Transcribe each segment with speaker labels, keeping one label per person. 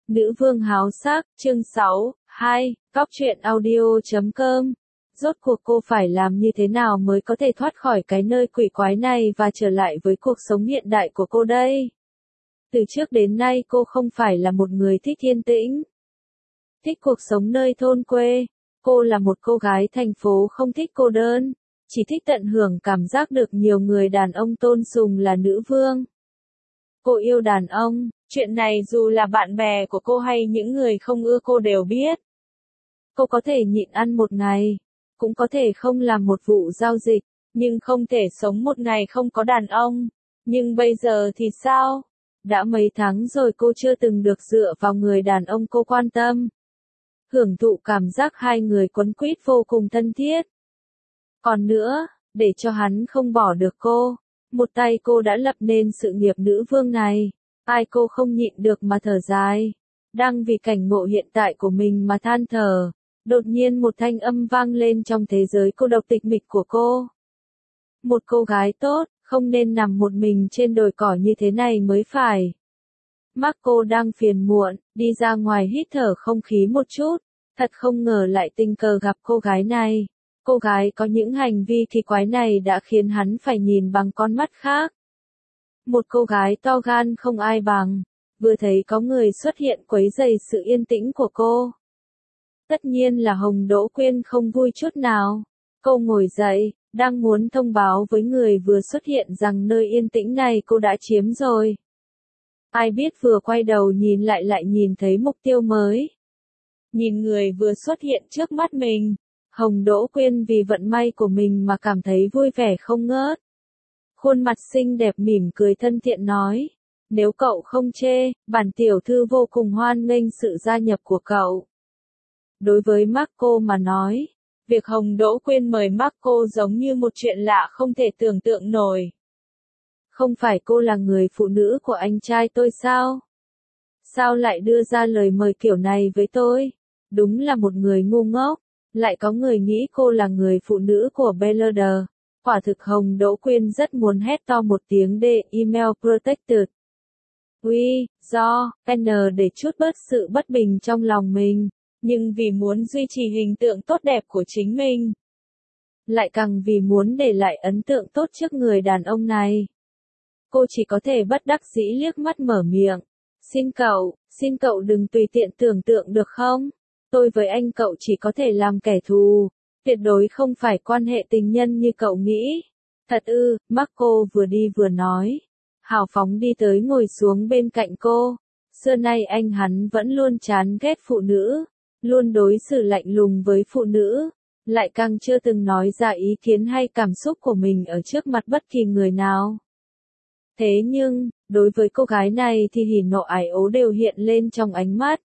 Speaker 1: Nữ vương háo sắc, chương 6, 2, Góc truyện audio.com. Rốt cuộc cô phải làm như thế nào mới có thể thoát khỏi cái nơi quỷ quái này và trở lại với cuộc sống hiện đại của cô đây? Từ trước đến nay cô không phải là một người thích yên tĩnh, thích cuộc sống nơi thôn quê. Cô là một cô gái thành phố không thích cô đơn, chỉ thích tận hưởng cảm giác được nhiều người đàn ông tôn sùng là nữ vương. Cô yêu đàn ông, chuyện này dù là bạn bè của cô hay những người không ưa cô đều biết. Cô có thể nhịn ăn một ngày, cũng có thể không làm một vụ giao dịch, nhưng không thể sống một ngày không có đàn ông. Nhưng bây giờ thì sao? Đã mấy tháng rồi cô chưa từng được dựa vào người đàn ông cô quan tâm. Hưởng thụ cảm giác hai người quấn quýt vô cùng thân thiết. Còn nữa, để cho hắn không bỏ được cô, một tay cô đã lập nên sự nghiệp nữ vương này. Ai cô không nhịn được mà thở dài. Đang vì cảnh ngộ hiện tại của mình mà than thở. Đột nhiên một thanh âm vang lên trong thế giới cô độc tịch mịch của cô. Một cô gái tốt, không nên nằm một mình trên đồi cỏ như thế này mới phải. Marco đang phiền muộn, đi ra ngoài hít thở không khí một chút. Thật không ngờ lại tình cờ gặp cô gái này. Cô gái có những hành vi kỳ quái này đã khiến hắn phải nhìn bằng con mắt khác. Một cô gái to gan không ai bằng, vừa thấy có người xuất hiện quấy rầy sự yên tĩnh của cô. Tất nhiên là Hồng Đỗ Quyên không vui chút nào. Cô ngồi dậy, đang muốn thông báo với người vừa xuất hiện rằng nơi yên tĩnh này cô đã chiếm rồi. Ai biết vừa quay đầu nhìn lại nhìn thấy mục tiêu mới. Nhìn người vừa xuất hiện trước mắt mình, Hồng Đỗ Quyên vì vận may của mình mà cảm thấy vui vẻ không ngớt. Khuôn mặt xinh đẹp mỉm cười thân thiện nói, nếu cậu không chê, bản tiểu thư vô cùng hoan nghênh sự gia nhập của cậu. Đối với Marco mà nói, việc Hồng Đỗ Quyên mời Marco giống như một chuyện lạ không thể tưởng tượng nổi. Không phải cô là người phụ nữ của anh trai tôi sao? Sao lại đưa ra lời mời kiểu này với tôi? Đúng là một người ngu ngốc. Lại có người nghĩ cô là người phụ nữ của Beleder. Quả thực Hồng Đỗ Quyên rất muốn hét to một tiếng để email protected. Do N để chút bớt sự bất bình trong lòng mình, nhưng vì muốn duy trì hình tượng tốt đẹp của chính mình. Lại càng vì muốn để lại ấn tượng tốt trước người đàn ông này. Cô chỉ có thể bất đắc dĩ liếc mắt mở miệng. Xin cậu đừng tùy tiện tưởng tượng được không? Tôi với anh cậu chỉ có thể làm kẻ thù, tuyệt đối không phải quan hệ tình nhân như cậu nghĩ. Thật ư? Marco vừa đi vừa nói. Hào phóng đi tới ngồi xuống bên cạnh cô. Xưa nay anh hắn vẫn luôn chán ghét phụ nữ, luôn đối xử lạnh lùng với phụ nữ, lại càng chưa từng nói ra ý kiến hay cảm xúc của mình ở trước mặt bất kỳ người nào. Thế nhưng, đối với cô gái này thì hỉ nộ ái ố đều hiện lên trong ánh mắt.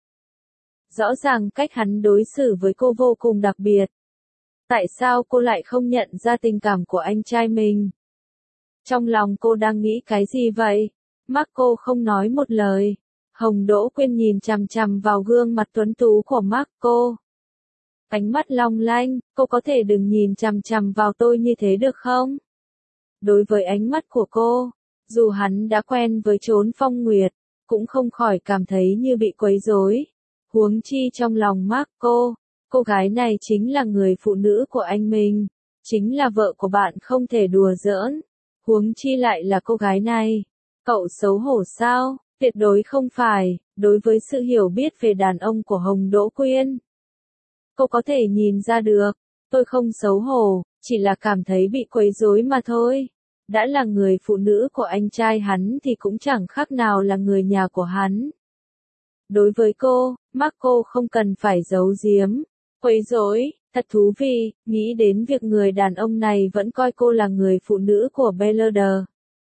Speaker 1: Rõ ràng cách hắn đối xử với cô vô cùng đặc biệt. Tại sao cô lại không nhận ra tình cảm của anh trai mình? Trong lòng cô đang nghĩ cái gì vậy? Marco không nói một lời. Hồng Đỗ Quyên nhìn chằm chằm vào gương mặt tuấn tú của Marco. Ánh mắt long lanh, cô có thể đừng nhìn chằm chằm vào tôi như thế được không? Đối với ánh mắt của cô, dù hắn đã quen với chốn phong nguyệt, cũng không khỏi cảm thấy như bị quấy rối. Huống chi trong lòng Marco, cô gái này chính là người phụ nữ của anh mình, chính là vợ của bạn không thể đùa giỡn. Huống chi lại là cô gái này. Cậu xấu hổ sao? Tuyệt đối không phải. Đối với sự hiểu biết về đàn ông của Hồng Đỗ Quyên, cô có thể nhìn ra được. Tôi không xấu hổ, chỉ là cảm thấy bị quấy rối mà thôi. Đã là người phụ nữ của anh trai hắn thì cũng chẳng khác nào là người nhà của hắn. Đối với cô, Marco không cần phải giấu giếm. Quấy rối, thật thú vị, nghĩ đến việc người đàn ông này vẫn coi cô là người phụ nữ của Beleder.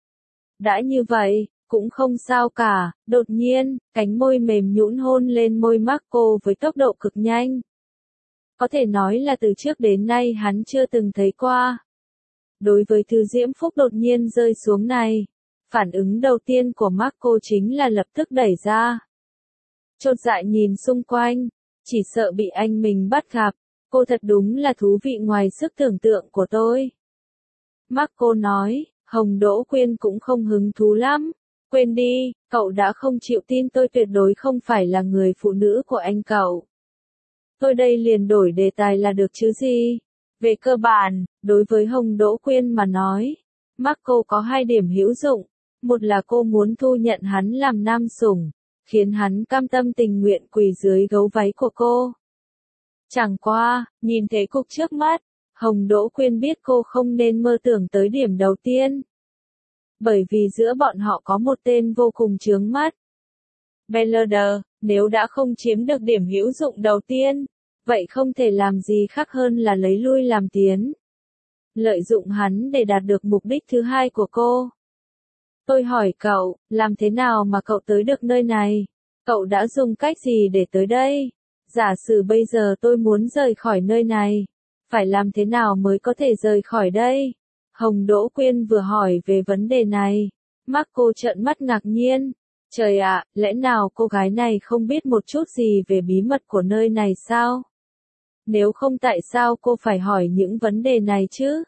Speaker 1: Đã như vậy, cũng không sao cả. Đột nhiên, cánh môi mềm nhũn hôn lên môi Marco với tốc độ cực nhanh. Có thể nói là từ trước đến nay hắn chưa từng thấy qua. Đối với thứ diễm phúc đột nhiên rơi xuống này, phản ứng đầu tiên của Marco chính là lập tức đẩy ra. Chột dạ nhìn xung quanh, chỉ sợ bị anh mình bắt gặp. Cô thật đúng là thú vị ngoài sức tưởng tượng của tôi. Marco nói, Hồng Đỗ Quyên cũng không hứng thú lắm. Quên đi, cậu đã không chịu tin tôi tuyệt đối không phải là người phụ nữ của anh cậu. Tôi đây liền đổi đề tài là được chứ gì. Về cơ bản, đối với Hồng Đỗ Quyên mà nói, Marco có hai điểm hữu dụng. Một là cô muốn thu nhận hắn làm nam sủng, khiến hắn cam tâm tình nguyện quỳ dưới gấu váy của cô. Chẳng qua, nhìn thấy cục trước mắt, Hồng Đỗ Quyên biết cô không nên mơ tưởng tới điểm đầu tiên. Bởi vì giữa bọn họ có một tên vô cùng chướng mắt. Belleder, nếu đã không chiếm được điểm hữu dụng đầu tiên, vậy không thể làm gì khác hơn là lấy lui làm tiến. Lợi dụng hắn để đạt được mục đích thứ hai của cô. Tôi hỏi cậu, làm thế nào mà cậu tới được nơi này? Cậu đã dùng cách gì để tới đây? Giả sử bây giờ tôi muốn rời khỏi nơi này, phải làm thế nào mới có thể rời khỏi đây? Hồng Đỗ Quyên vừa hỏi về vấn đề này. Marco trợn mắt ngạc nhiên. Trời ạ, lẽ nào cô gái này không biết một chút gì về bí mật của nơi này sao? Nếu không tại sao cô phải hỏi những vấn đề này chứ?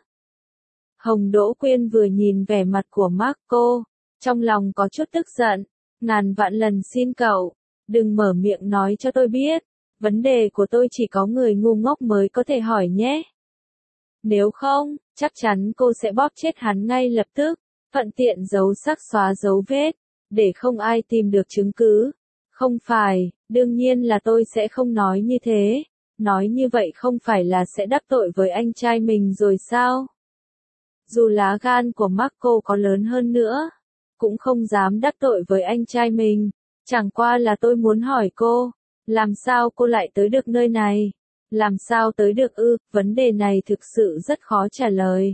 Speaker 1: Hồng Đỗ Quyên vừa nhìn vẻ mặt của Marco, trong lòng có chút tức giận. Ngàn vạn lần xin cậu, đừng mở miệng nói cho tôi biết. Vấn đề của tôi chỉ có người ngu ngốc mới có thể hỏi nhé. Nếu không, chắc chắn cô sẽ bóp chết hắn ngay lập tức, thuận tiện giấu xác xóa dấu vết, để không ai tìm được chứng cứ. Không phải, đương nhiên là tôi sẽ không nói như thế. Nói như vậy không phải là sẽ đắc tội với anh trai mình rồi sao? Dù lá gan của Marco có lớn hơn nữa, cũng không dám đắc tội với anh trai mình. Chẳng qua là tôi muốn hỏi cô, làm sao cô lại tới được nơi này? Làm sao tới được ư? Vấn đề này thực sự rất khó trả lời.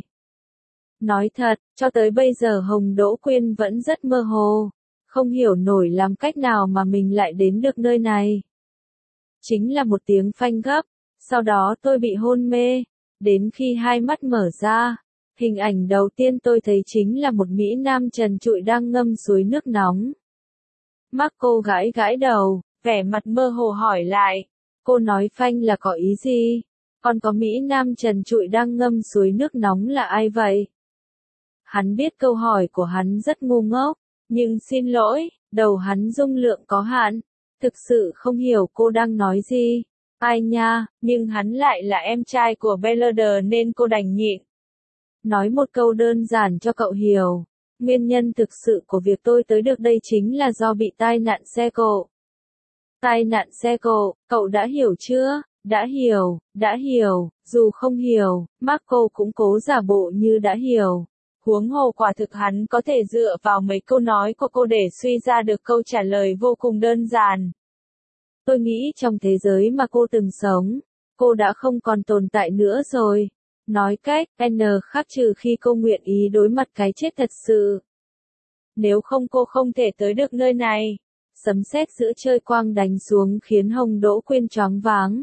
Speaker 1: Nói thật, cho tới bây giờ Hồng Đỗ Quyên vẫn rất mơ hồ, không hiểu nổi làm cách nào mà mình lại đến được nơi này. Chính là một tiếng phanh gấp, sau đó tôi bị hôn mê, đến khi hai mắt mở ra, hình ảnh đầu tiên tôi thấy chính là một Mỹ Nam trần trụi đang ngâm suối nước nóng. Marco gãi gãi đầu, vẻ mặt mơ hồ hỏi lại, cô nói phanh là có ý gì? Còn có Mỹ Nam trần trụi đang ngâm suối nước nóng là ai vậy? Hắn biết câu hỏi của hắn rất ngu ngốc, nhưng xin lỗi, đầu hắn dung lượng có hạn, thực sự không hiểu cô đang nói gì. Ai nha, nhưng hắn lại là em trai của Belleder nên cô đành nhịn. Nói một câu đơn giản cho cậu hiểu, nguyên nhân thực sự của việc tôi tới được đây chính là do bị tai nạn xe cộ. Tai nạn xe cộ, cậu đã hiểu chưa? Đã hiểu, dù không hiểu, Marco cũng cố giả bộ như đã hiểu. Huống hồ quả thực hắn có thể dựa vào mấy câu nói của cô để suy ra được câu trả lời vô cùng đơn giản. Tôi nghĩ trong thế giới mà cô từng sống, cô đã không còn tồn tại nữa rồi. Nói cách, N khác trừ khi cô nguyện ý đối mặt cái chết thật sự. Nếu không cô không thể tới được nơi này. Sấm sét giữa trời quang đánh xuống khiến Hồng Đỗ Quyên choáng váng.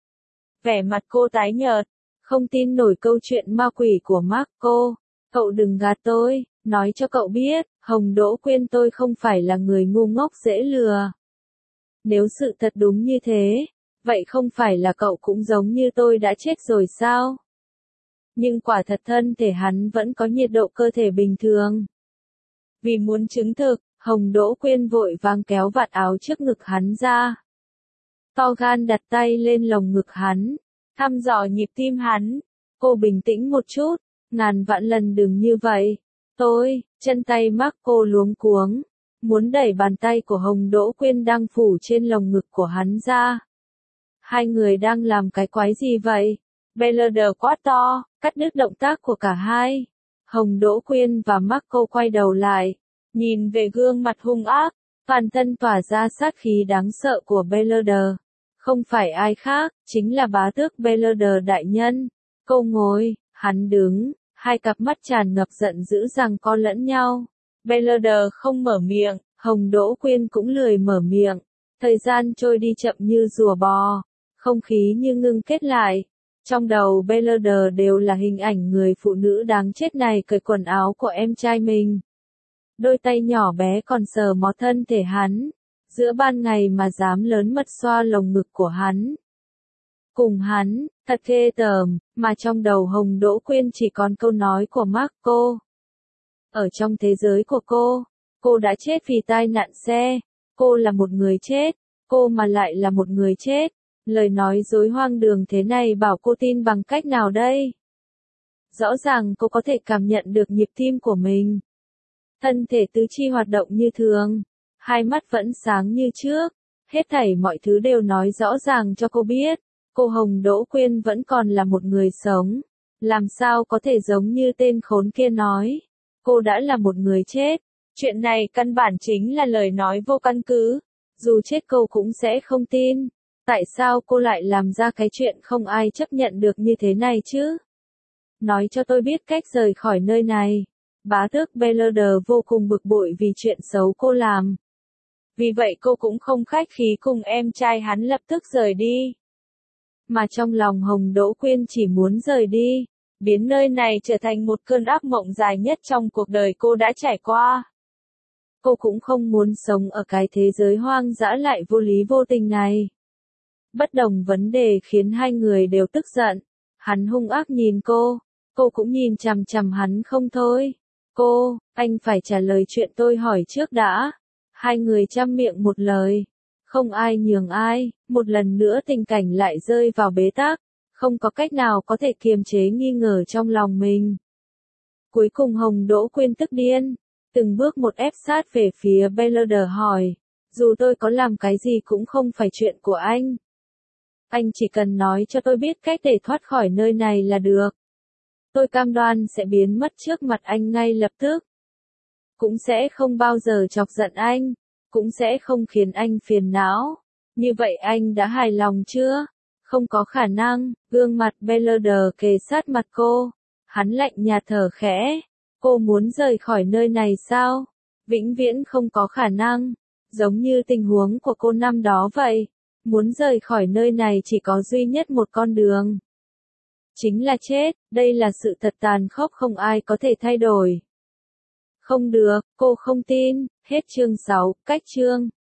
Speaker 1: Vẻ mặt cô tái nhợt, không tin nổi câu chuyện ma quỷ của Marco. Cậu đừng gạt tôi, nói cho cậu biết, Hồng Đỗ Quyên tôi không phải là người ngu ngốc dễ lừa. Nếu sự thật đúng như thế, vậy không phải là cậu cũng giống như tôi đã chết rồi sao? Nhưng quả thật thân thể hắn vẫn có nhiệt độ cơ thể bình thường. Vì muốn chứng thực, Hồng Đỗ Quyên vội vàng kéo vạt áo trước ngực hắn ra. To gan đặt tay lên lồng ngực hắn, thăm dò nhịp tim hắn. Cô bình tĩnh một chút, ngàn vạn lần đừng như vậy. Chân tay Marco luống cuống, muốn đẩy bàn tay của Hồng Đỗ Quyên đang phủ trên lồng ngực của hắn ra. Hai người đang làm cái quái gì vậy? Belleder quát to, cắt đứt động tác của cả hai. Hồng Đỗ Quyên và Marco quay đầu lại, nhìn về gương mặt hung ác, toàn thân tỏa ra sát khí đáng sợ của Belleder. Không phải ai khác, chính là bá tước Belleder đại nhân. Cô ngồi, hắn đứng, hai cặp mắt tràn ngập giận dữ rằng co lẫn nhau. Belleder không mở miệng, Hồng Đỗ Quyên cũng lười mở miệng. Thời gian trôi đi chậm như rùa bò, không khí như ngưng kết lại. Trong đầu Belleder đều là hình ảnh người phụ nữ đáng chết này cởi quần áo của em trai mình. Đôi tay nhỏ bé còn sờ mó thân thể hắn, giữa ban ngày mà dám lớn mật xoa lồng ngực của hắn. Cùng hắn, thật ghê tởm, mà trong đầu Hồng Đỗ Quyên chỉ còn câu nói của Marco. Ở trong thế giới của cô Cô đã chết vì tai nạn xe. Cô là một người chết. Cô mà lại là một người chết. Lời nói dối hoang đường thế này bảo cô tin bằng cách nào đây? Rõ ràng cô có thể cảm nhận được nhịp tim của mình. Thân thể tứ chi hoạt động như thường. Hai mắt vẫn sáng như trước. Hết thảy mọi thứ đều nói rõ ràng cho cô biết. Cô Hồng Đỗ Quyên vẫn còn là một người sống. Làm sao có thể giống như tên khốn kia nói. Cô đã là một người chết. Chuyện này căn bản chính là lời nói vô căn cứ. Dù chết cô cũng sẽ không tin. Tại sao cô lại làm ra cái chuyện không ai chấp nhận được như thế này chứ? Nói cho tôi biết cách rời khỏi nơi này. Bá tước Beleder vô cùng bực bội vì chuyện xấu cô làm. Vì vậy cô cũng không khách khí cùng em trai hắn lập tức rời đi. Mà trong lòng Hồng Đỗ Quyên chỉ muốn rời đi, biến nơi này trở thành một cơn ác mộng dài nhất trong cuộc đời cô đã trải qua. Cô cũng không muốn sống ở cái thế giới hoang dã lại vô lý vô tình này. Bất đồng vấn đề khiến hai người đều tức giận. Hắn hung ác nhìn cô cũng nhìn chằm chằm hắn không thôi. Anh phải trả lời chuyện tôi hỏi trước đã. Hai người chăm miệng một lời. Không ai nhường ai, một lần nữa tình cảnh lại rơi vào bế tắc, không có cách nào có thể kiềm chế nghi ngờ trong lòng mình. Cuối cùng Hồng Đỗ Quyên tức điên, từng bước một ép sát về phía Beleder hỏi, dù tôi có làm cái gì cũng không phải chuyện của anh. Anh chỉ cần nói cho tôi biết cách để thoát khỏi nơi này là được. Tôi cam đoan sẽ biến mất trước mặt anh ngay lập tức. Cũng sẽ không bao giờ chọc giận anh. Cũng sẽ không khiến anh phiền não. Như vậy anh đã hài lòng chưa? Không có khả năng. Gương mặt Beleder kề sát mặt cô. Hắn lạnh nhạt thở khẽ. Cô muốn rời khỏi nơi này sao? Vĩnh viễn không có khả năng. Giống như tình huống của cô năm đó vậy. Muốn rời khỏi nơi này chỉ có duy nhất một con đường. Chính là chết. Đây là sự thật tàn khốc không ai có thể thay đổi. Không được, cô không tin. Hết chương 6, cách chương.